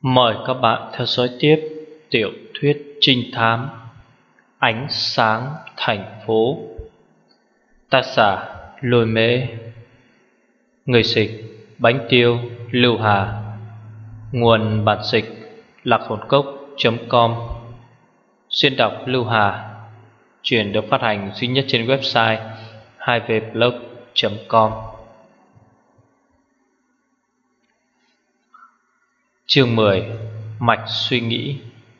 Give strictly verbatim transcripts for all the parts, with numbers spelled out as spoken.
Mời các bạn theo dõi tiếp tiểu thuyết trinh thám Ánh sáng thành phố, tác giả Lôi Mễ, người dịch Bánh Tiêu Lưu Hà, nguồn bản dịch lạc hồn cốc chấm com, xuyên đọc Lưu Hà. Truyện được phát hành duy nhất trên website hai v blog chấm com. Chương mười. Mạch suy nghĩ.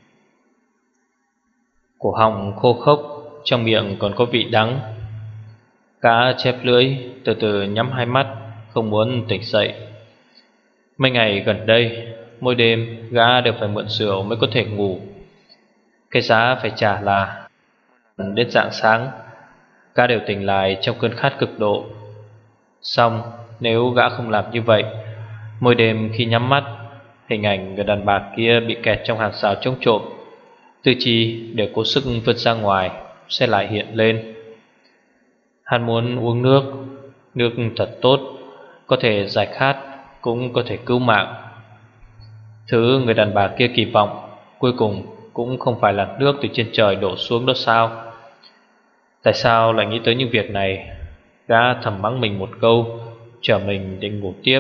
Cổ họng khô khốc, trong miệng còn có vị đắng. Gã chép lưỡi, từ từ nhắm hai mắt, không muốn tỉnh dậy. Mấy ngày gần đây, mỗi đêm gã đều phải mượn rượu mới có thể ngủ. Cái giá phải trả là đến rạng sáng, gã đều tỉnh lại trong cơn khát cực độ. Xong, nếu gã không làm như vậy, mỗi đêm khi nhắm mắt, hình ảnh người đàn bà kia bị kẹt trong hàng rào chống trộm, tư chi đều cố sức vượt ra ngoài sẽ lại hiện lên. Hắn muốn uống nước, nước thật tốt, có thể giải khát, cũng có thể cứu mạng. Thứ người đàn bà kia kỳ vọng cuối cùng cũng không phải là nước từ trên trời đổ xuống đó sao? Tại sao lại nghĩ tới những việc này? Gã thầm mắng mình một câu, chờ mình định ngủ tiếp.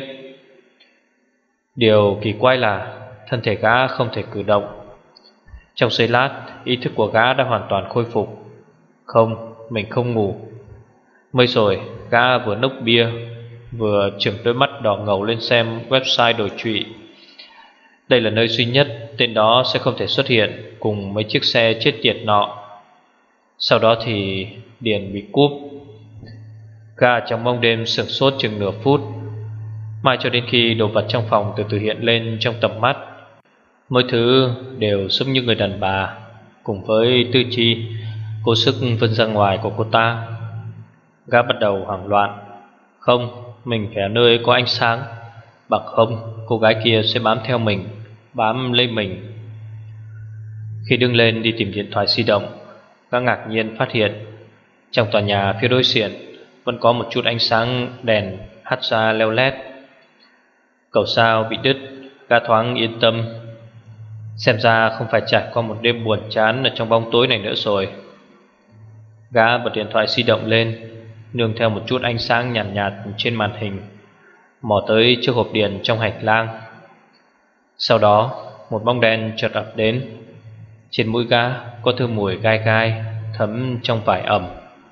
Điều kỳ quái là thân thể gã không thể cử động. Trong giây lát, ý thức của gã đã hoàn toàn khôi phục. Không, mình không ngủ. Mới rồi, gã vừa nốc bia, vừa trừng đôi mắt đỏ ngầu lên xem website đổi trụy. Đây là nơi duy nhất tên đó sẽ không thể xuất hiện cùng mấy chiếc xe chết tiệt nọ. Sau đó thì điện bị cúp. Gã trong mông đêm sửng sốt chừng nửa phút, mãi cho đến khi đồ vật trong phòng từ từ hiện lên trong tầm mắt. Mỗi thứ đều giống như người đàn bà, cùng với tư chi cố sức vươn ra ngoài của cô ta. Gã bắt đầu hoảng loạn. Không, mình phải ở nơi có ánh sáng, bằng không cô gái kia sẽ bám theo mình, bám lấy mình. Khi đứng lên đi tìm điện thoại di động, gã ngạc nhiên phát hiện trong tòa nhà phía đối diện vẫn có một chút ánh sáng đèn hắt ra leo lét. Cầu sao bị đứt, gã thoáng yên tâm. Xem ra không phải trải qua một đêm buồn chán ở trong bóng tối này nữa rồi. Gã bật điện thoại di động lên, nương theo một chút ánh sáng nhàn nhạt, nhạt trên màn hình, mò tới chiếc hộp điện trong hành lang. Sau đó một bóng đen chợt ập đến. Trên mũi gã có thứ mùi gai gai thấm trong vải ẩm.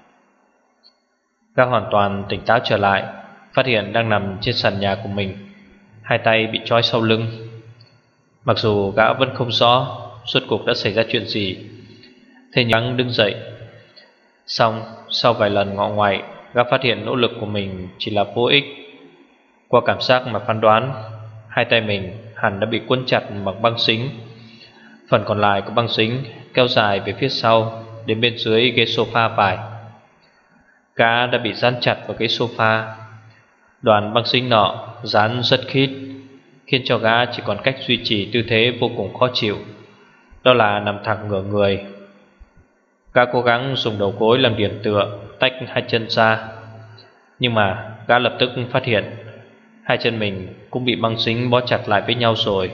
Gã hoàn toàn tỉnh táo trở lại, phát hiện đang nằm trên sàn nhà của mình, hai tay bị trói sau lưng. Mặc dù gã vẫn không rõ rốt cuộc đã xảy ra chuyện gì, thế nhưng đứng dậy. Xong, sau vài lần ngọ ngoại, gã phát hiện nỗ lực của mình chỉ là vô ích. Qua cảm giác mà phán đoán, hai tay mình hẳn đã bị quấn chặt bằng băng dính. Phần còn lại của băng dính kéo dài về phía sau đến bên dưới ghế sofa vải. Gã đã bị dán chặt vào ghế sofa. Đoàn băng dính nọ dán rất khít, khiến cho gã chỉ còn cách duy trì tư thế vô cùng khó chịu, đó là nằm thẳng ngửa người. Gã cố gắng dùng đầu gối làm điểm tựa, tách hai chân ra. Nhưng mà gã lập tức phát hiện hai chân mình cũng bị băng dính bó chặt lại với nhau rồi.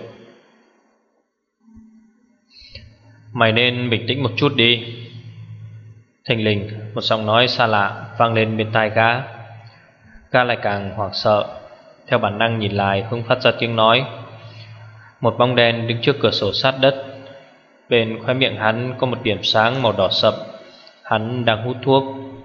Mày nên bình tĩnh một chút đi. Thình lình một giọng nói xa lạ vang lên bên tai gã. Gã lại càng hoảng sợ, theo bản năng nhìn lại hướng phát ra tiếng nói. Một bóng đen đứng trước cửa sổ sát đất. Bên khóe miệng hắn có một điểm sáng màu đỏ sậm. Hắn đang hút thuốc.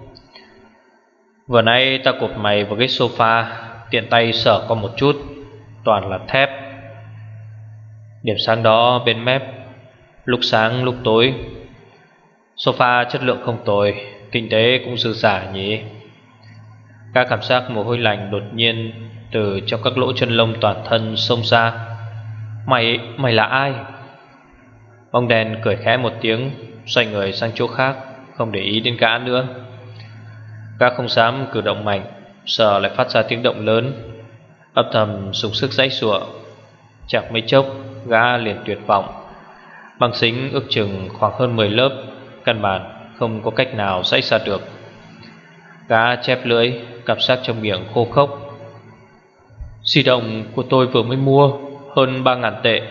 Vừa nãy ta cột mày vào ghế sofa, tiện tay sờ qua một chút, toàn là thép. Điểm sáng đó bên mép, lúc sáng lúc tối. Sofa chất lượng không tồi, kinh tế cũng dư dả nhỉ. Các cảm giác mồ hôi lạnh đột nhiên từ trong các lỗ chân lông toàn thân xông ra. Mày, mày là ai? Ông đèn cười khẽ một tiếng, xoay người sang chỗ khác, không để ý đến gã nữa. Gã không dám cử động mạnh, sợ lại phát ra tiếng động lớn, âm thầm dùng sức giãy giụa. Chẳng mấy chốc gã liền tuyệt vọng. Băng dính ước chừng khoảng hơn mười lớp, căn bản không có cách nào giãy ra được. Gã chép lưỡi, cảm giác trong miệng khô khốc. Di động của tôi vừa mới mua, hơn ba ngàn tệ.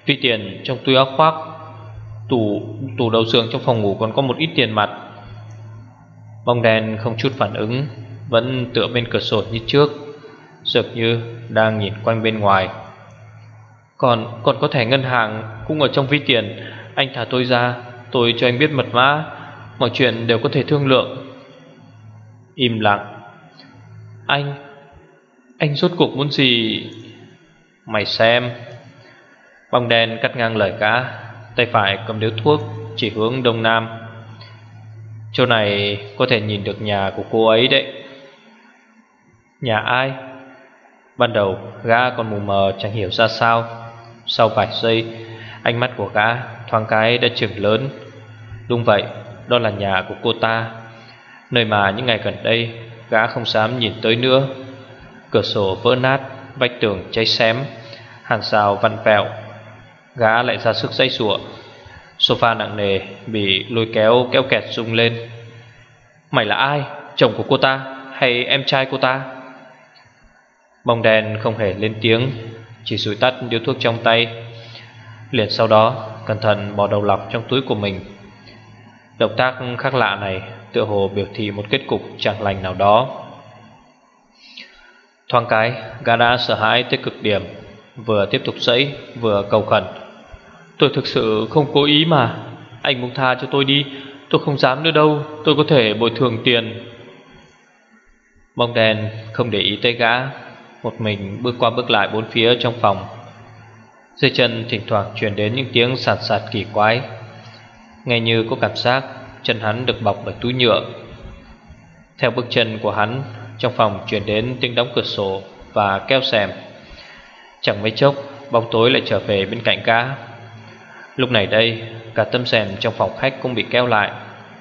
Ví tiền trong túi áo khoác. Tủ, tủ đầu giường trong phòng ngủ còn có một ít tiền mặt. Bóng đen không chút phản ứng, vẫn tựa bên cửa sổ như trước, dường như đang nhìn quanh bên ngoài. Còn còn có thẻ ngân hàng cũng ở trong ví tiền. Anh thả tôi ra, tôi cho anh biết mật mã. Mọi chuyện đều có thể thương lượng. Im lặng. Anh Anh rốt cuộc muốn gì? Mày xem. Bóng đen cắt ngang lời gã, tay phải cầm điếu thuốc chỉ hướng đông nam. Chỗ này có thể nhìn được nhà của cô ấy đấy. Nhà ai? Ban đầu gã còn mù mờ chẳng hiểu ra sao. Sau vài giây, ánh mắt của gã thoáng cái đã chừng lớn. Đúng vậy, đó là nhà của cô ta, nơi mà những ngày gần đây gã không dám nhìn tới nữa. Cửa sổ vỡ nát, vách tường cháy xém, hàng rào vặn vẹo. Gã lại ra sức giãy giụa. Sofa nặng nề bị lôi kéo kéo kẹt rung lên. Mày là ai? Chồng của cô ta hay em trai cô ta? Bóng đen không hề lên tiếng, chỉ dụi tắt điếu thuốc trong tay. Liền sau đó cẩn thận bỏ đầu lọc trong túi của mình. Động tác khác lạ này tựa hồ biểu thị một kết cục chẳng lành nào đó. Thoáng cái gã đã sợ hãi tới cực điểm, vừa tiếp tục giãy vừa cầu khẩn. Tôi thực sự không cố ý mà. Anh buông tha cho tôi đi. Tôi không dám nữa đâu. Tôi có thể bồi thường tiền. Bóng đen không để ý tới gã, một mình bước qua bước lại bốn phía trong phòng. Dưới chân thỉnh thoảng truyền đến những tiếng sạt sạt kỳ quái, nghe như có cảm giác chân hắn được bọc bởi túi nhựa. Theo bước chân của hắn, trong phòng truyền đến tiếng đóng cửa sổ và kéo rèm. Chẳng mấy chốc bóng tối lại trở về bên cạnh gã. Lúc này đây cả tấm rèm trong phòng khách cũng bị kéo lại.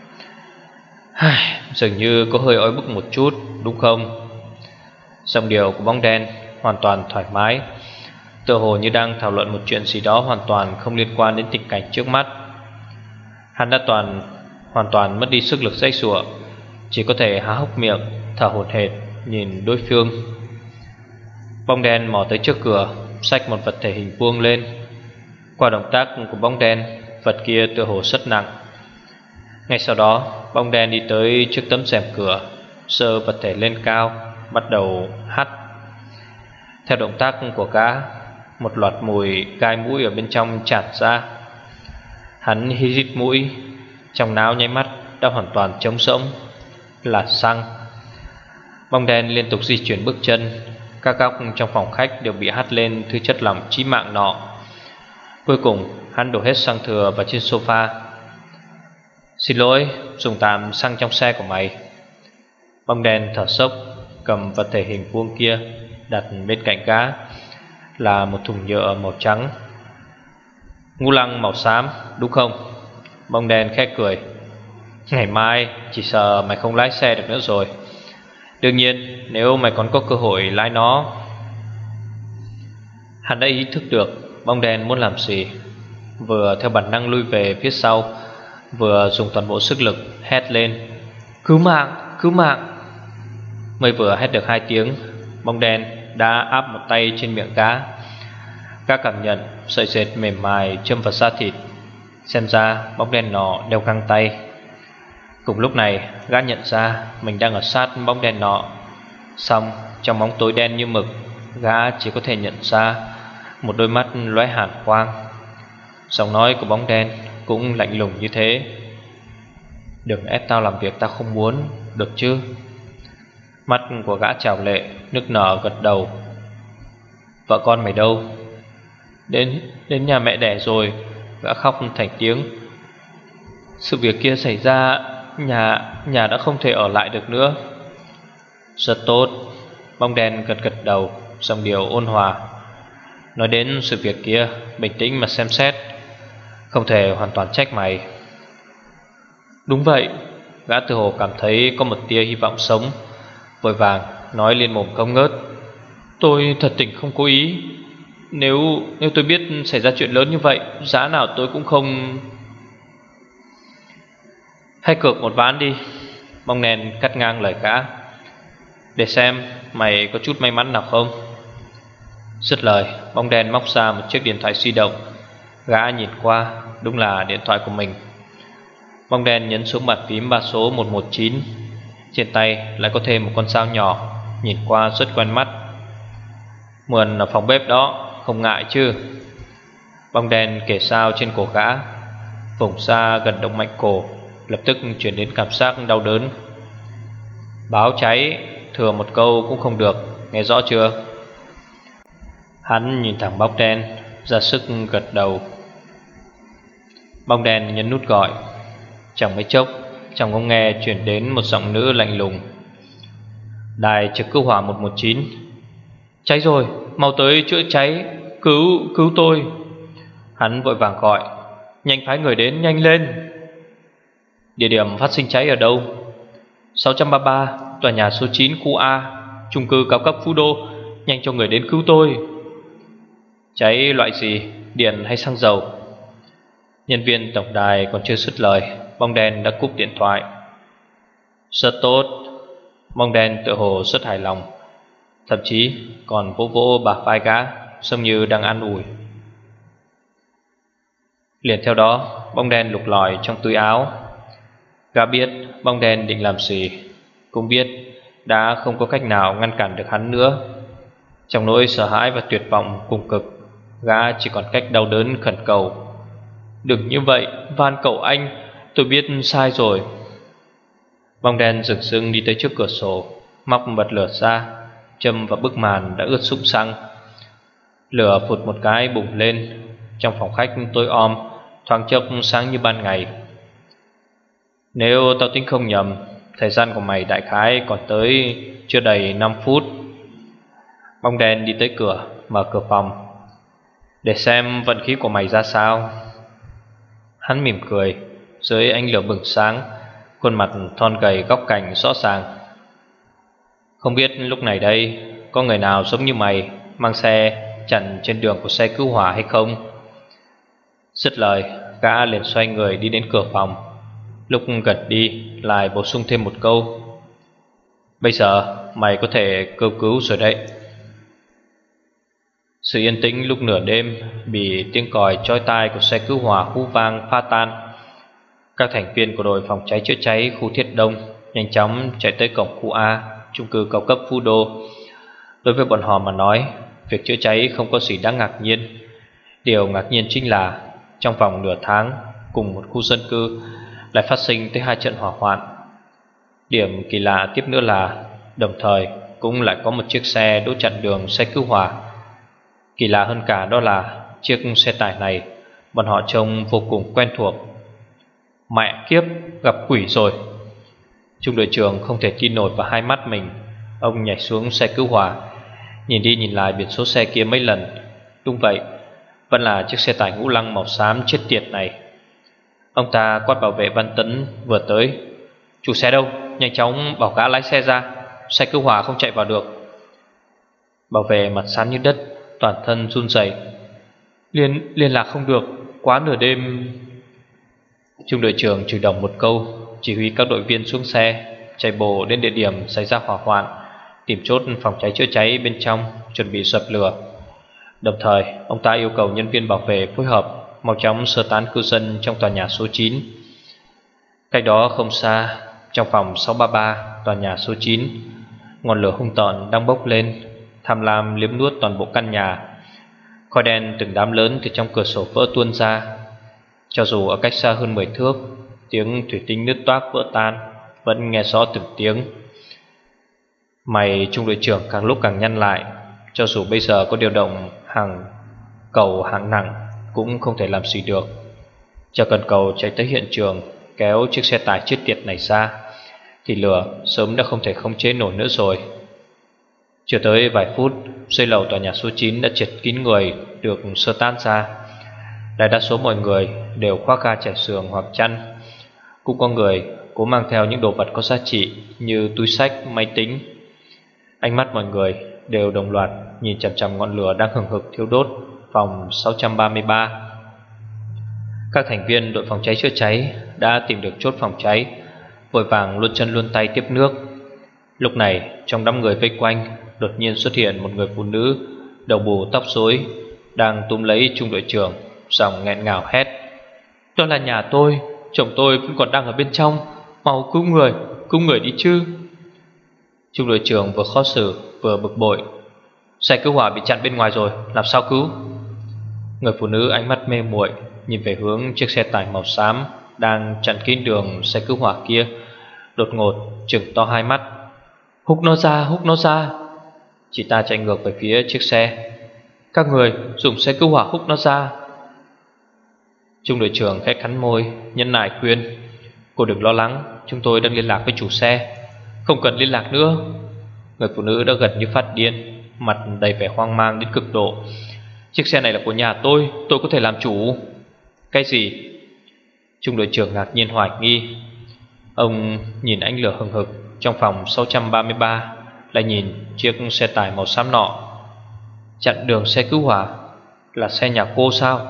Dường như có hơi oi bức một chút, đúng không? Giọng điệu của bóng đen hoàn toàn thoải mái, tựa hồ như đang thảo luận một chuyện gì đó hoàn toàn không liên quan đến tình cảnh trước mắt. Hắn đã toàn hoàn toàn mất đi sức lực giãy giụa, chỉ có thể há hốc miệng thở hổn hển nhìn đối phương. Bóng đen mò tới trước cửa, xách một vật thể hình vuông lên. Qua động tác của bóng đen, vật kia tựa hồ rất nặng. Ngay sau đó bóng đen đi tới trước tấm rèm cửa, giơ vật thể lên cao, bắt đầu hắt. Theo động tác của gã, một loạt mùi gai mũi ở bên trong tràn ra. Hắn hít hít mũi, trong não nháy mắt đã hoàn toàn trống rỗng, là xăng. Bóng đen liên tục di chuyển bước chân, các góc trong phòng khách đều bị hắt lên thứ chất lỏng chí mạng nọ. Cuối cùng hắn đổ hết xăng thừa vào trên sofa. Xin lỗi, dùng tạm xăng trong xe của mày. Bóng đen thở sốc, cầm vật thể hình vuông kia đặt bên cạnh gã, là một thùng nhựa màu trắng. Ngũ lăng màu xám, đúng không? Bóng đen khẽ cười. Ngày mai chỉ sợ mày không lái xe được nữa rồi. Đương nhiên nếu mày còn có cơ hội lái nó. Hắn đã ý thức được bóng đen muốn làm gì, vừa theo bản năng lui về phía sau, vừa dùng toàn bộ sức lực hét lên: Cứu mạng, cứu mạng. Mới vừa hét được hai tiếng, bóng đen đã áp một tay trên miệng gã. Gã cảm nhận sợi dệt mềm mại châm vào da thịt. Xem ra bóng đen nọ đeo găng tay. Cùng lúc này gã nhận ra mình đang ở sát bóng đen nọ. Xong trong bóng tối đen như mực, gã chỉ có thể nhận ra một đôi mắt lóe hàn quang. Giọng nói của bóng đen cũng lạnh lùng như thế: Đừng ép tao làm việc tao không muốn, được chứ? Mắt của gã trào lệ, nức nở gật đầu. Vợ con mày đâu? Đến, đến nhà mẹ đẻ rồi. Gã khóc thành tiếng. Sự việc kia xảy ra, Nhà, nhà đã không thể ở lại được nữa. Rất tốt. Bóng đen gật gật đầu, giọng điệu ôn hòa. Nói đến sự việc kia, bình tĩnh mà xem xét, không thể hoàn toàn trách mày. Đúng vậy. Gã tự hồ cảm thấy có một tia hy vọng sống, vội vàng nói liên mồm không ngớt. Tôi thật tình không cố ý. Nếu nếu tôi biết xảy ra chuyện lớn như vậy, giá nào tôi cũng không. Hay cược một ván đi. Bóng đen cắt ngang lời gã. Để xem mày có chút may mắn nào không. Dứt lời, bóng đen móc ra một chiếc điện thoại di động, Gã nhìn qua, đúng là điện thoại của mình. Bóng đen nhấn xuống bàn phím ba số một một chín. Trên tay lại có thêm một con dao nhỏ, nhìn qua rất quen mắt. Mượn ở phòng bếp đó, không ngại chứ? Bóng đen kể sao trên cổ gã. Vùng xa gần động mạch cổ lập tức chuyển đến cảm giác đau đớn. Báo cháy, thừa một câu cũng không được, nghe rõ chưa? Hắn nhìn thẳng bóng đen, ra sức gật đầu. Bóng đen nhấn nút gọi. Chẳng mấy chốc, trong ống nghe chuyển đến một giọng nữ lạnh lùng. Đài trực cứu hỏa một một chín. Cháy rồi, mau tới chữa cháy, cứu, cứu tôi. Hắn vội vàng gọi. Nhanh phái người đến, nhanh lên. Địa điểm phát sinh cháy ở đâu? sáu ba ba, tòa nhà số chín khu A, chung cư cao cấp Phú Đô. Nhanh cho người đến cứu tôi. Cháy loại gì, điện hay xăng dầu? Nhân viên tổng đài còn chưa dứt lời, bóng đen đã cúp điện thoại. Rất tốt. Bóng đen tự hồ rất hài lòng, thậm chí còn vỗ vỗ bả vai gã, giống như đang an ủi. Liền theo đó, bóng đen lục lọi trong túi áo. Gã biết bóng đen định làm gì, cũng biết đã không có cách nào ngăn cản được hắn nữa. Trong nỗi sợ hãi và tuyệt vọng cùng cực, gã chỉ còn cách đau đớn khẩn cầu. Đừng như vậy, van cầu anh, tôi biết sai rồi. Bóng đen dừng dưng đi tới trước cửa sổ, móc bật lửa ra, châm vào bức màn đã ướt sũng xăng. Lửa phụt một cái bùng lên. Trong phòng khách tối om, thoáng chốc sáng như ban ngày. Nếu tao tính không nhầm, thời gian của mày đại khái còn tới chưa đầy năm phút. Bóng đen đi tới cửa, mở cửa phòng. Để xem vận khí của mày ra sao. Hắn mỉm cười, dưới ánh lửa bừng sáng, khuôn mặt thon gầy góc cạnh rõ ràng. Không biết lúc này đây có người nào giống như mày mang xe chặn trên đường của xe cứu hỏa hay không? Dứt lời, gã liền xoay người đi đến cửa phòng. Lúc gật đi lại bổ sung thêm một câu. Bây giờ mày có thể kêu cứu rồi đấy. Sự yên tĩnh lúc nửa đêm bị tiếng còi chói tai của xe cứu hỏa hú vang pha tan. Các thành viên của đội phòng cháy chữa cháy khu Thiết Đông nhanh chóng chạy tới cổng khu A, chung cư cao cấp Phú Đô. Đối với bọn họ mà nói, việc chữa cháy không có gì đáng ngạc nhiên. Điều ngạc nhiên chính là trong vòng nửa tháng, cùng một khu dân cư lại phát sinh tới hai trận hỏa hoạn. Điểm kỳ lạ tiếp nữa là đồng thời cũng lại có một chiếc xe đỗ chặn đường xe cứu hỏa. Kỳ lạ hơn cả đó là chiếc xe tải này bọn họ trông vô cùng quen thuộc. Mẹ kiếp, gặp quỷ rồi. Trung đội trưởng không thể tin nổi vào hai mắt mình. Ông nhảy xuống xe cứu hỏa, nhìn đi nhìn lại biển số xe kia mấy lần. Đúng vậy, vẫn là chiếc xe tải ngũ lăng màu xám chết tiệt này. Ông ta quát bảo vệ Văn Tấn vừa tới. Chủ xe đâu, nhanh chóng bảo gã lái xe ra, xe cứu hỏa không chạy vào được. Bảo vệ mặt xám như đất, toàn thân run rẩy. Liên, liên lạc không được, quá nửa đêm. Trung đội trưởng chửi đồng một câu, chỉ huy các đội viên xuống xe, chạy bộ đến địa điểm xảy ra hỏa hoạn, tìm chốt phòng cháy chữa cháy bên trong, chuẩn bị dập lửa. Đồng thời, ông ta yêu cầu nhân viên bảo vệ phối hợp mau chóng sơ tán cư dân trong tòa nhà số chín. Cách đó không xa, trong phòng sáu ba ba, tòa nhà số chín, ngọn lửa hung tợn đang bốc lên, tham lam liếm nuốt toàn bộ căn nhà. Khói đen từng đám lớn từ trong cửa sổ vỡ tuôn ra. Cho dù ở cách xa hơn mười thước, tiếng thủy tinh nứt toác vỡ tan vẫn nghe rõ từng tiếng. Mày trung đội trưởng càng lúc càng nhăn lại. Cho dù bây giờ có điều động hàng cầu hạng nặng cũng không thể làm gì được. Chờ cần cầu chạy tới hiện trường, kéo chiếc xe tải chết tiệt này ra, thì lửa sớm đã không thể khống chế nổi nữa rồi. Chưa tới vài phút, dưới lầu tòa nhà số chín đã chật kín người được sơ tán ra. Đại đa số mọi người đều khoác ga trải giường hoặc chăn. Cũng có người cố mang theo những đồ vật có giá trị như túi xách, máy tính. Ánh mắt mọi người đều đồng loạt nhìn chằm chằm ngọn lửa đang hừng hực thiêu đốt phòng sáu ba ba. Các thành viên đội phòng cháy chữa cháy đã tìm được chốt phòng cháy, vội vàng luân chân luân tay tiếp nước. Lúc này trong đám người vây quanh, đột nhiên xuất hiện một người phụ nữ đầu bù tóc rối, đang túm lấy trung đội trưởng, giọng nghẹn ngào hét: "Đó là nhà tôi, chồng tôi vẫn còn đang ở bên trong, mau cứu người, cứu người đi chứ." Trung đội trưởng vừa khó xử vừa bực bội: "Xe cứu hỏa bị chặn bên ngoài rồi, làm sao cứu?" Người phụ nữ ánh mắt mê muội nhìn về hướng chiếc xe tải màu xám đang chặn kín đường xe cứu hỏa kia, đột ngột trừng to hai mắt: "Húc nó ra, húc nó ra!" Chị ta chạy ngược về phía chiếc xe: "Các người dùng xe cứu hỏa húc nó ra!" Trung đội trưởng khẽ cắn môi, nhẫn nại khuyên: "Cô đừng lo lắng, chúng tôi đang liên lạc với chủ xe." "Không cần liên lạc nữa." Người phụ nữ đã gần như phát điên, mặt đầy vẻ hoang mang đến cực độ: "Chiếc xe này là của nhà tôi, tôi có thể làm chủ." "Cái gì?" Trung đội trưởng ngạc nhiên hoài nghi. Ông nhìn ánh lửa hừng hực trong phòng sáu trăm ba mươi ba, lại nhìn chiếc xe tải màu xám nọ. "Chặn đường xe cứu hỏa là xe nhà cô sao?"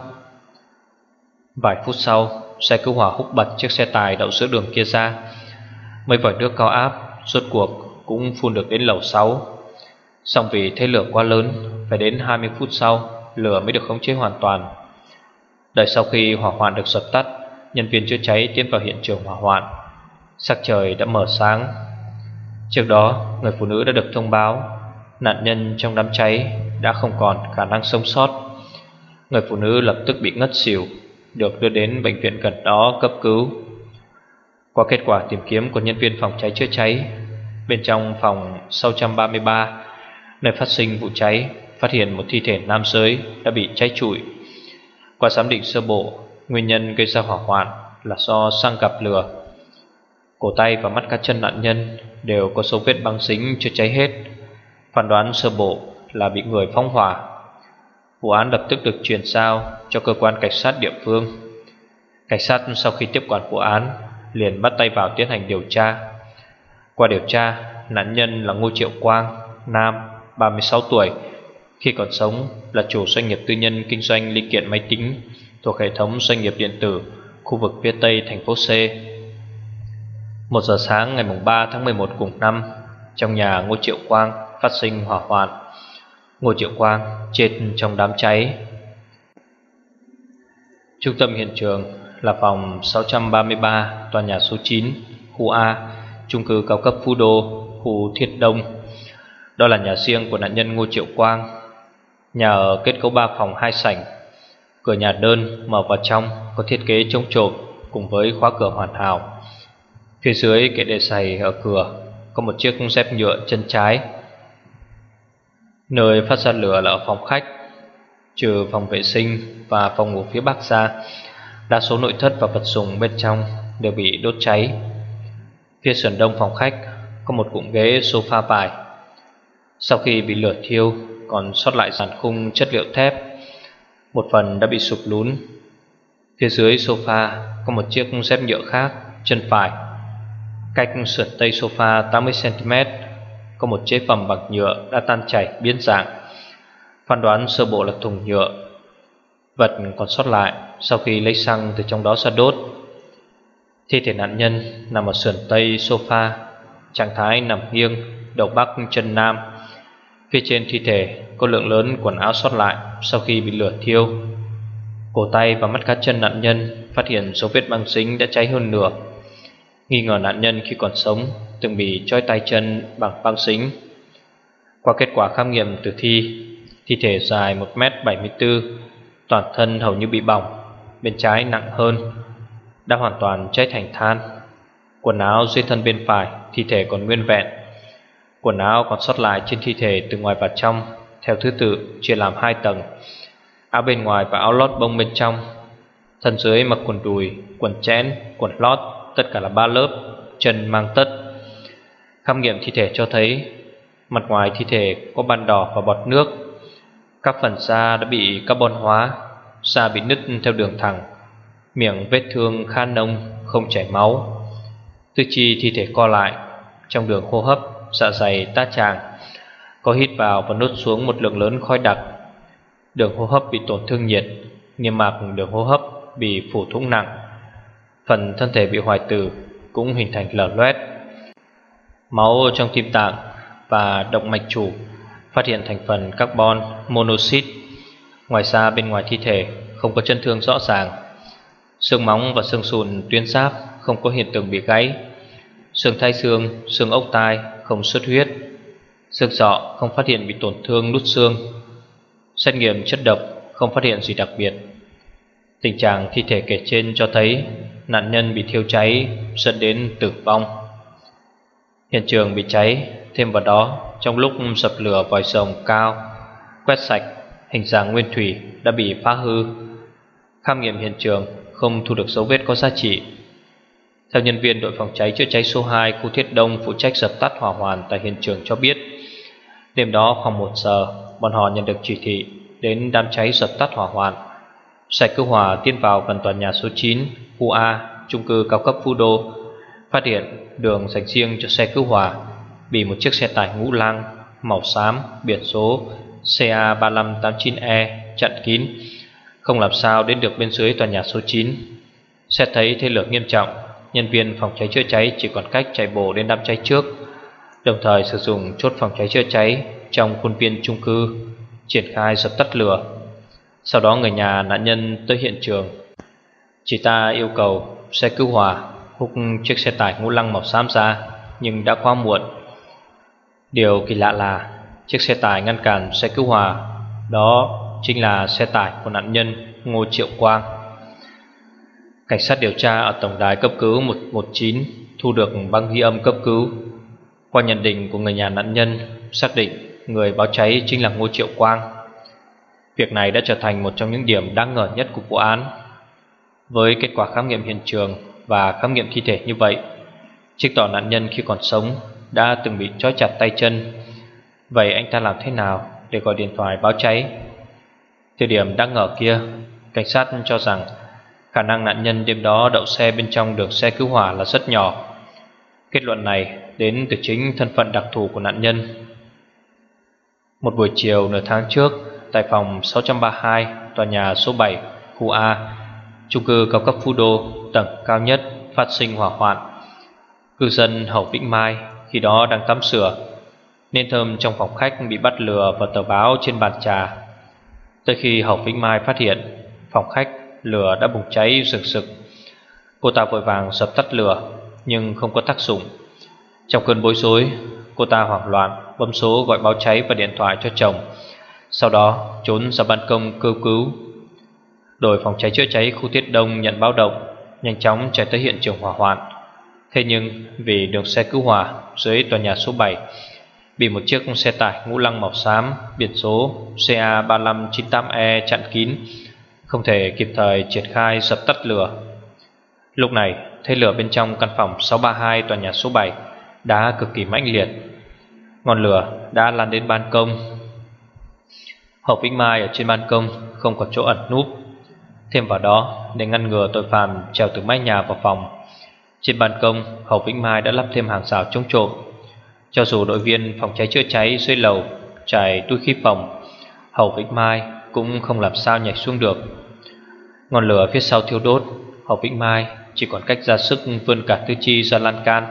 Vài phút sau, xe cứu hỏa húc bật chiếc xe tải đậu giữa đường kia ra. Mấy vòi nước cao áp rốt cuộc cũng phun được đến lầu sáu. Song vì thế lửa quá lớn, phải đến hai mươi phút sau lửa mới được khống chế hoàn toàn. Đợi sau khi hỏa hoạn được dập tắt, nhân viên chữa cháy tiến vào hiện trường hỏa hoạn. Sắc trời đã mở sáng. Trước đó, người phụ nữ đã được thông báo nạn nhân trong đám cháy đã không còn khả năng sống sót. Người phụ nữ lập tức bị ngất xỉu, được đưa đến bệnh viện gần đó cấp cứu. Qua kết quả tìm kiếm của nhân viên phòng cháy chữa cháy, bên trong phòng sáu trăm ba mươi ba, nơi phát sinh vụ cháy, phát hiện một thi thể nam giới đã bị cháy trụi. Qua giám định sơ bộ, nguyên nhân gây ra hỏa hoạn là do xăng gặp lửa. Cổ tay và mắt cá chân nạn nhân đều có dấu vết băng dính chưa cháy hết, phán đoán sơ bộ là bị người phóng hỏa. Vụ án lập tức được chuyển giao cho cơ quan cảnh sát địa phương. Cảnh sát sau khi tiếp quản vụ án liền bắt tay vào tiến hành điều tra. Qua điều tra, nạn nhân là Ngô Triệu Quang, nam, ba mươi sáu tuổi, khi còn sống là chủ doanh nghiệp tư nhân kinh doanh linh kiện máy tính thuộc hệ thống doanh nghiệp điện tử khu vực phía tây thành phố C. Một giờ sáng ngày ba tháng mười một cùng năm, trong nhà Ngô Triệu Quang phát sinh hỏa hoạn. Ngô Triệu Quang chết trong đám cháy. Trung tâm hiện trường là phòng sáu trăm ba mươi ba, tòa nhà số chín, khu A, chung cư cao cấp Phú Đô, khu Thiết Đông. Đó là nhà riêng của nạn nhân Ngô Triệu Quang. Nhà ở kết cấu ba phòng hai sảnh. Cửa nhà đơn mở vào trong có thiết kế chống trộm cùng với khóa cửa hoàn hảo. Phía dưới kệ để giày ở cửa có một chiếc dép nhựa chân trái. Nơi phát ra lửa là ở phòng khách. Trừ phòng vệ sinh và phòng ngủ phía bắc ra, đa số nội thất và vật dụng bên trong đều bị đốt cháy. Phía sườn đông phòng khách có một cụm ghế sofa vải. Sau khi bị lửa thiêu, còn sót lại dàn khung chất liệu thép, một phần đã bị sụp lún. Phía dưới sofa có một chiếc dép nhựa khác, chân phải. Cách sườn tây sofa tám mươi xăng-ti-mét có một chế phẩm bằng nhựa đã tan chảy biến dạng. Phán đoán sơ bộ là thùng nhựa. Vật còn sót lại sau khi lấy xăng từ trong đó ra đốt. Thi thể nạn nhân nằm ở sườn tây sofa, trạng thái nằm nghiêng, đầu bắc chân nam. Phía trên thi thể có lượng lớn quần áo sót lại sau khi bị lửa thiêu. Cổ tay và mắt cá chân nạn nhân phát hiện dấu vết băng dính đã cháy hơn nửa. Nghi ngờ nạn nhân khi còn sống từng bị trói tay chân bằng băng dính. Qua kết quả khám nghiệm tử thi, thi thể dài một mét bảy mươi tư, toàn thân hầu như bị bỏng, bên trái nặng hơn, đã hoàn toàn cháy thành than. Quần áo dưới thân bên phải thi thể còn nguyên vẹn. Quần áo còn sót lại trên thi thể từ ngoài vào trong theo thứ tự chia làm hai tầng, áo bên ngoài và áo lót bông bên trong. Thân dưới mặc quần đùi, quần chẽn, quần lót, tất cả là ba lớp, chân mang tất. Khám nghiệm thi thể cho thấy mặt ngoài thi thể có ban đỏ và bọt nước. Các phần da đã bị carbon hóa, da bị nứt theo đường thẳng, miệng vết thương khá nông, không chảy máu. Tứ chi thi thể co lại, trong đường hô hấp, dạ dày tá tràng, có hít vào và nuốt xuống một lượng lớn khói đặc. Đường hô hấp bị tổn thương nhiệt, niêm mạc đường hô hấp bị phủ thủng nặng. Phần thân thể bị hoại tử cũng hình thành lở loét. Máu trong tim tạng và động mạch chủ phát hiện thành phần carbon monoxide. Ngoài ra bên ngoài thi thể không có chấn thương rõ ràng. Xương móng và xương sườn tuyến giáp không có hiện tượng bị gãy. Xương thái xương, xương ốc tai không xuất huyết. Xương sọ không phát hiện bị tổn thương nút xương. Xét nghiệm chất độc không phát hiện gì đặc biệt. Tình trạng thi thể kể trên cho thấy nạn nhân bị thiêu cháy dẫn đến tử vong. Hiện trường bị cháy, thêm vào đó trong lúc dập lửa vòi rồng cao quét sạch, hình dạng nguyên thủy đã bị phá hư. Khám nghiệm hiện trường không thu được dấu vết có giá trị. Theo nhân viên đội phòng cháy chữa cháy số hai khu Thiết Đông phụ trách dập tắt hỏa hoạn tại hiện trường cho biết, đêm đó khoảng một giờ, bọn họ nhận được chỉ thị đến đám cháy dập tắt hỏa hoạn. Xe cứu hỏa tiến vào gần tòa nhà số chín, khu A, chung cư cao cấp Phú Đô, phát hiện đường dành riêng cho xe cứu hỏa bị một chiếc xe tải ngũ lăng màu xám biển số C A ba lăm tám chín E chặn kín, không làm sao đến được bên dưới tòa nhà số chín. Xét thấy thế lửa nghiêm trọng, nhân viên phòng cháy chữa cháy chỉ còn cách chạy bộ đến đám cháy trước, đồng thời sử dụng chốt phòng cháy chữa cháy trong khuôn viên chung cư triển khai dập tắt lửa. Sau đó người nhà nạn nhân tới hiện trường. Chị ta yêu cầu xe cứu hỏa húc chiếc xe tải ngũ lăng màu xám ra, nhưng đã quá muộn. Điều kỳ lạ là chiếc xe tải ngăn cản xe cứu hỏa đó chính là xe tải của nạn nhân Ngô Triệu Quang. Cảnh sát điều tra ở tổng đài cấp cứu một một chín thu được băng ghi âm cấp cứu. Qua nhận định của người nhà nạn nhân, xác định người báo cháy chính là Ngô Triệu Quang. Việc này đã trở thành một trong những điểm đáng ngờ nhất của vụ án. Với kết quả khám nghiệm hiện trường và khám nghiệm thi thể như vậy, chứng tỏ nạn nhân khi còn sống đã từng bị trói chặt tay chân. Vậy anh ta làm thế nào để gọi điện thoại báo cháy? Từ điểm đáng ngờ kia, cảnh sát cho rằng khả năng nạn nhân đêm đó đậu xe bên trong đường xe cứu hỏa là rất nhỏ. Kết luận này đến từ chính thân phận đặc thù của nạn nhân. Một buổi chiều nửa tháng trước, tại phòng sáu trăm ba mươi hai, tòa nhà số bảy, khu A, chung cư cao cấp Phú Đô, tầng cao nhất, phát sinh hỏa hoạn. Cư dân Hậu Vĩnh Mai khi đó đang tắm rửa, nên thơm trong phòng khách bị bắt lửa vào tờ báo trên bàn trà. Tới khi Hậu Vĩnh Mai phát hiện phòng khách lửa đã bùng cháy rực rực, cô ta vội vàng dập tắt lửa nhưng không có tác dụng. Trong cơn bối rối, cô ta hoảng loạn bấm số gọi báo cháy và điện thoại cho chồng, sau đó trốn ra ban công kêu cứu. Đội phòng cháy chữa cháy khu Thiết Đông nhận báo động, nhanh chóng chạy tới hiện trường hỏa hoạn. Thế nhưng vì đường xe cứu hỏa dưới tòa nhà số bảy bị một chiếc xe tải ngũ lăng màu xám biển số C A ba lăm chín tám E chặn kín, không thể kịp thời triển khai dập tắt lửa. Lúc này thế lửa bên trong căn phòng sáu ba hai tòa nhà số bảy đã cực kỳ mãnh liệt. Ngọn lửa đã lan đến ban công. Hậu Vĩnh Mai ở trên ban công không có chỗ ẩn núp. Thêm vào đó, để ngăn ngừa tội phạm trèo từ mái nhà vào phòng, trên ban công Hậu Vĩnh Mai đã lắp thêm hàng rào chống trộm. Cho dù đội viên phòng cháy chữa cháy dưới lầu trải túi khí phòng, Hậu Vĩnh Mai cũng không làm sao nhảy xuống được. Ngọn lửa phía sau thiêu đốt, Hậu Vĩnh Mai chỉ còn cách ra sức vươn cả tứ chi ra lan can.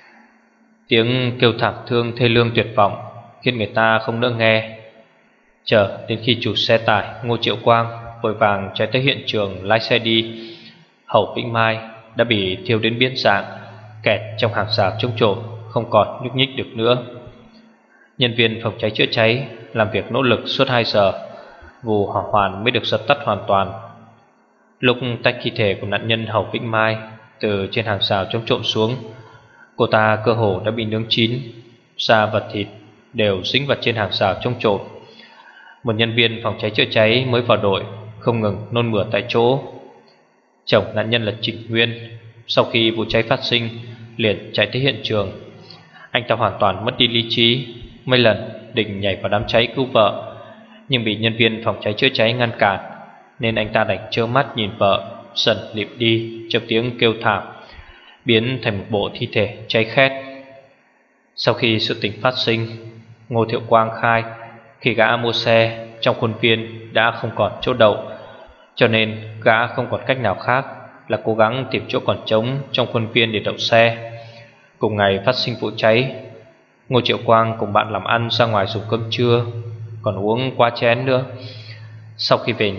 Tiếng kêu thảm thương thê lương tuyệt vọng khiến người ta không nỡ nghe. Chờ đến khi chủ xe tải Ngô Triệu Quang vội vàng chạy tới hiện trường lái xe đi, Hậu Vĩnh Mai đã bị thiêu đến biến dạng, kẹt trong hàng rào chống trộm, không còn nhúc nhích được nữa. Nhân viên phòng cháy chữa cháy làm việc nỗ lực suốt hai giờ, vụ hỏa hoạn mới được dập tắt hoàn toàn. Lúc tách thi thể của nạn nhân Hậu Vĩnh Mai từ trên hàng rào chống trộm xuống, cô ta cơ hồ đã bị nướng chín, da và thịt đều dính vào trên hàng rào chống trộm. Một nhân viên phòng cháy chữa cháy mới vào đội không ngừng nôn mửa tại chỗ. Chồng nạn nhân là Trịnh Nguyên, sau khi vụ cháy phát sinh liền chạy tới hiện trường. Anh ta hoàn toàn mất đi lý trí, mấy lần định nhảy vào đám cháy cứu vợ, nhưng bị nhân viên phòng cháy chữa cháy ngăn cản, nên anh ta đành trơ mắt nhìn vợ dần lịm đi trong tiếng kêu thảm, biến thành một bộ thi thể cháy khét. Sau khi sự tình phát sinh, Ngô Thiệu Quang khai khi gã mua xe trong khuôn viên đã không còn chỗ đậu, cho nên gã không còn cách nào khác là cố gắng tìm chỗ còn trống trong khuôn viên để đậu xe. Cùng ngày phát sinh vụ cháy, Ngô Triệu Quang cùng bạn làm ăn ra ngoài dùng cơm trưa, còn uống qua chén nữa. Sau khi về nhà,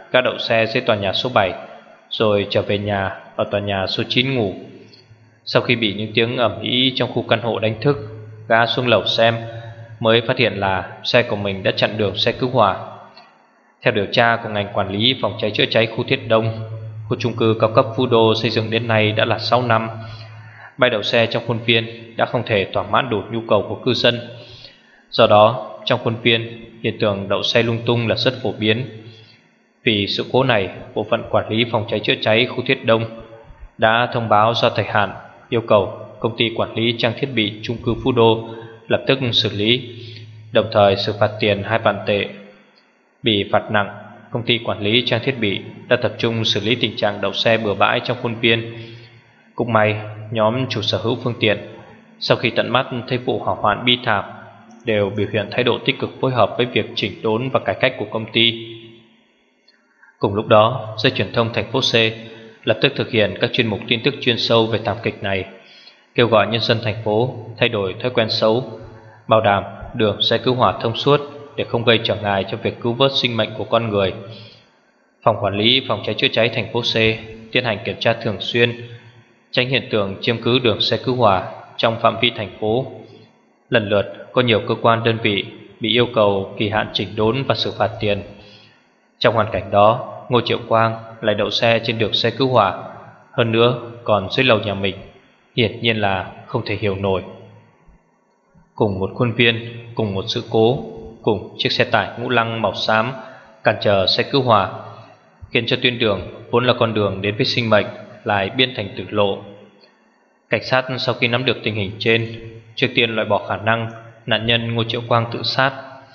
gã đậu xe dưới tòa nhà số bảy, rồi trở về nhà ở tòa nhà số chín ngủ. Sau khi bị những tiếng ầm ĩ trong khu căn hộ đánh thức, gã xuống lầu xem, mới phát hiện là xe của mình đã chặn đường xe cứu hỏa. Theo điều tra của ngành quản lý phòng cháy chữa cháy khu Thiết Đông, khu chung cư cao cấp Phú Đô xây dựng đến nay đã là sáu năm. Bãi đậu xe trong khuôn viên đã không thể thỏa mãn đủ nhu cầu của cư dân. Do đó, trong khuôn viên, hiện tượng đậu xe lung tung là rất phổ biến. Vì sự cố này, bộ phận quản lý phòng cháy chữa cháy khu Thiết Đông đã thông báo ra thời hạn, yêu cầu công ty quản lý trang thiết bị chung cư Phú Đô lập tức xử lý, đồng thời xử phạt tiền hai vạn tệ. Bị phạt nặng, công ty quản lý trang thiết bị đã tập trung xử lý tình trạng đậu xe bừa bãi trong khuôn viên. Cũng may, nhóm chủ sở hữu phương tiện sau khi tận mắt thấy vụ hỏa hoạn bi thảm đều biểu hiện thái độ tích cực phối hợp với việc chỉnh đốn và cải cách của công ty. Cùng lúc đó, dây truyền thông thành phố C lập tức thực hiện các chuyên mục tin tức chuyên sâu về thảm kịch này, kêu gọi nhân dân thành phố thay đổi thói quen xấu, bảo đảm đường xe cứu hỏa thông suốt để không gây trở ngại cho việc cứu vớt sinh mệnh của con người. Phòng quản lý phòng cháy chữa cháy thành phố C tiến hành kiểm tra thường xuyên, tránh hiện tượng chiếm cứ đường xe cứu hỏa trong phạm vi thành phố. Lần lượt có nhiều cơ quan đơn vị bị yêu cầu kỳ hạn chỉnh đốn và xử phạt tiền. Trong hoàn cảnh đó, Ngô Triệu Quang lại đậu xe trên đường xe cứu hỏa, hơn nữa còn dưới lầu nhà mình, hiển nhiên là không thể hiểu nổi. Cùng một khuôn viên, cùng một sự cố, cùng chiếc xe tải ngũ lăng màu xám cản trở xe cứu hỏa, khiến cho tuyến đường vốn là con đường đến với sinh mệnh lại biến thành tử lộ. Cảnh sát sau khi nắm được tình hình trên, trước tiên loại bỏ khả năng nạn nhân Ngô Triệu Quang tự sát.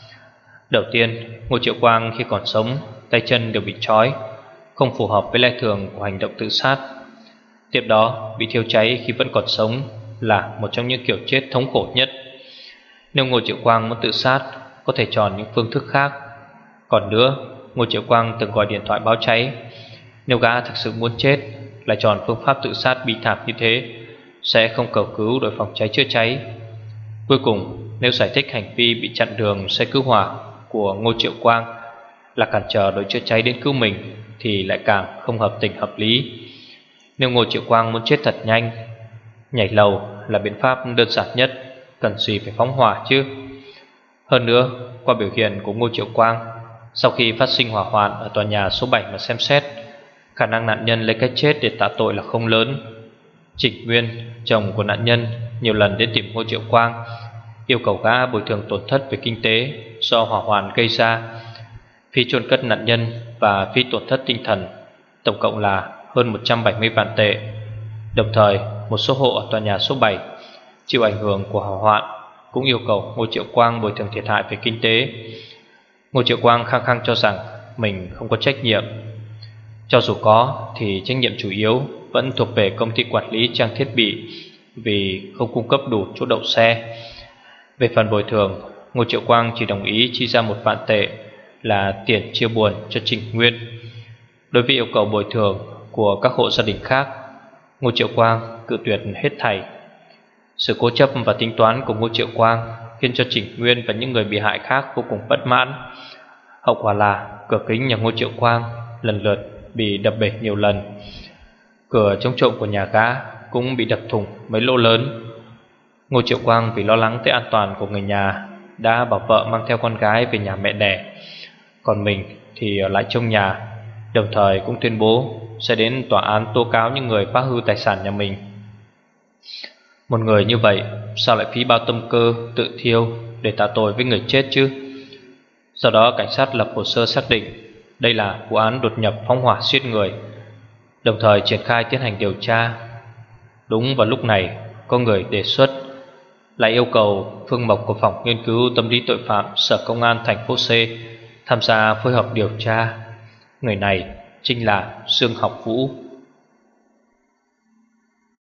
Đầu tiên, Ngô Triệu Quang khi còn sống, tay chân đều bị trói, không phù hợp với lẽ thường của hành động tự sát. Tiếp đó, bị thiêu cháy khi vẫn còn sống là một trong những kiểu chết thống khổ nhất. Nếu Ngô Triệu Quang muốn tự sát, có thể chọn những phương thức khác. Còn nữa, Ngô Triệu Quang từng gọi điện thoại báo cháy. Nếu gã thực sự muốn chết, lại chọn phương pháp tự sát bi thảm như thế, sẽ không cầu cứu đội phòng cháy chữa cháy. Cuối cùng, nếu giải thích hành vi bị chặn đường xe cứu hỏa của Ngô Triệu Quang là cản trở đội chữa cháy đến cứu mình, thì lại càng không hợp tình hợp lý. Nếu Ngô Triệu Quang muốn chết thật nhanh, nhảy lầu là biện pháp đơn giản nhất, cần gì phải phóng hỏa chứ. Hơn nữa, qua biểu hiện của Ngô Triệu Quang, sau khi phát sinh hỏa hoạn ở tòa nhà số bảy mà xem xét, khả năng nạn nhân lấy cái chết để tạ tội là không lớn. Trịnh Nguyên, chồng của nạn nhân, nhiều lần đến tìm Ngô Triệu Quang, yêu cầu gã bồi thường tổn thất về kinh tế do hỏa hoạn gây ra, phí chôn cất nạn nhân và phí tổn thất tinh thần, tổng cộng là hơn một trăm bảy mươi vạn tệ. Đồng thời, một số hộ ở tòa nhà số bảy chịu ảnh hưởng của hỏa hoạn cũng yêu cầu Ngô Triệu Quang bồi thường thiệt hại về kinh tế. Ngô Triệu Quang khăng khăng cho rằng mình không có trách nhiệm. Cho dù có thì trách nhiệm chủ yếu vẫn thuộc về công ty quản lý trang thiết bị, vì không cung cấp đủ chỗ đậu xe. Về phần bồi thường, Ngô Triệu Quang chỉ đồng ý chi ra một vạn tệ là tiền chia buồn cho Trịnh Nguyên. Đối với yêu cầu bồi thường của các hộ gia đình khác, Ngô Triệu Quang cự tuyệt hết thảy. Sự cố chấp và tính toán của Ngô Triệu Quang khiến cho Trịnh Nguyên và những người bị hại khác vô cùng bất mãn. Hậu quả là cửa kính nhà Ngô Triệu Quang lần lượt bị đập bể nhiều lần. Cửa chống trộm của nhà gã cũng bị đập thủng mấy lỗ lớn. Ngô Triệu Quang vì lo lắng tới an toàn của người nhà đã bảo vợ mang theo con gái về nhà mẹ đẻ, còn mình thì ở lại trong nhà, đồng thời cũng tuyên bố sẽ đến tòa án tố cáo những người phá hư tài sản nhà mình. Một người như vậy sao lại phí bao tâm cơ tự thiêu để tạ tội với người chết chứ? Do đó cảnh sát lập hồ sơ xác định đây là vụ án đột nhập phóng hỏa giết người, đồng thời triển khai tiến hành điều tra. Đúng vào lúc này, có người đề xuất lại yêu cầu Phương Mộc của phòng nghiên cứu tâm lý tội phạm Sở Công an thành phố C tham gia phối hợp điều tra. Người này chính là Dương Học Vũ.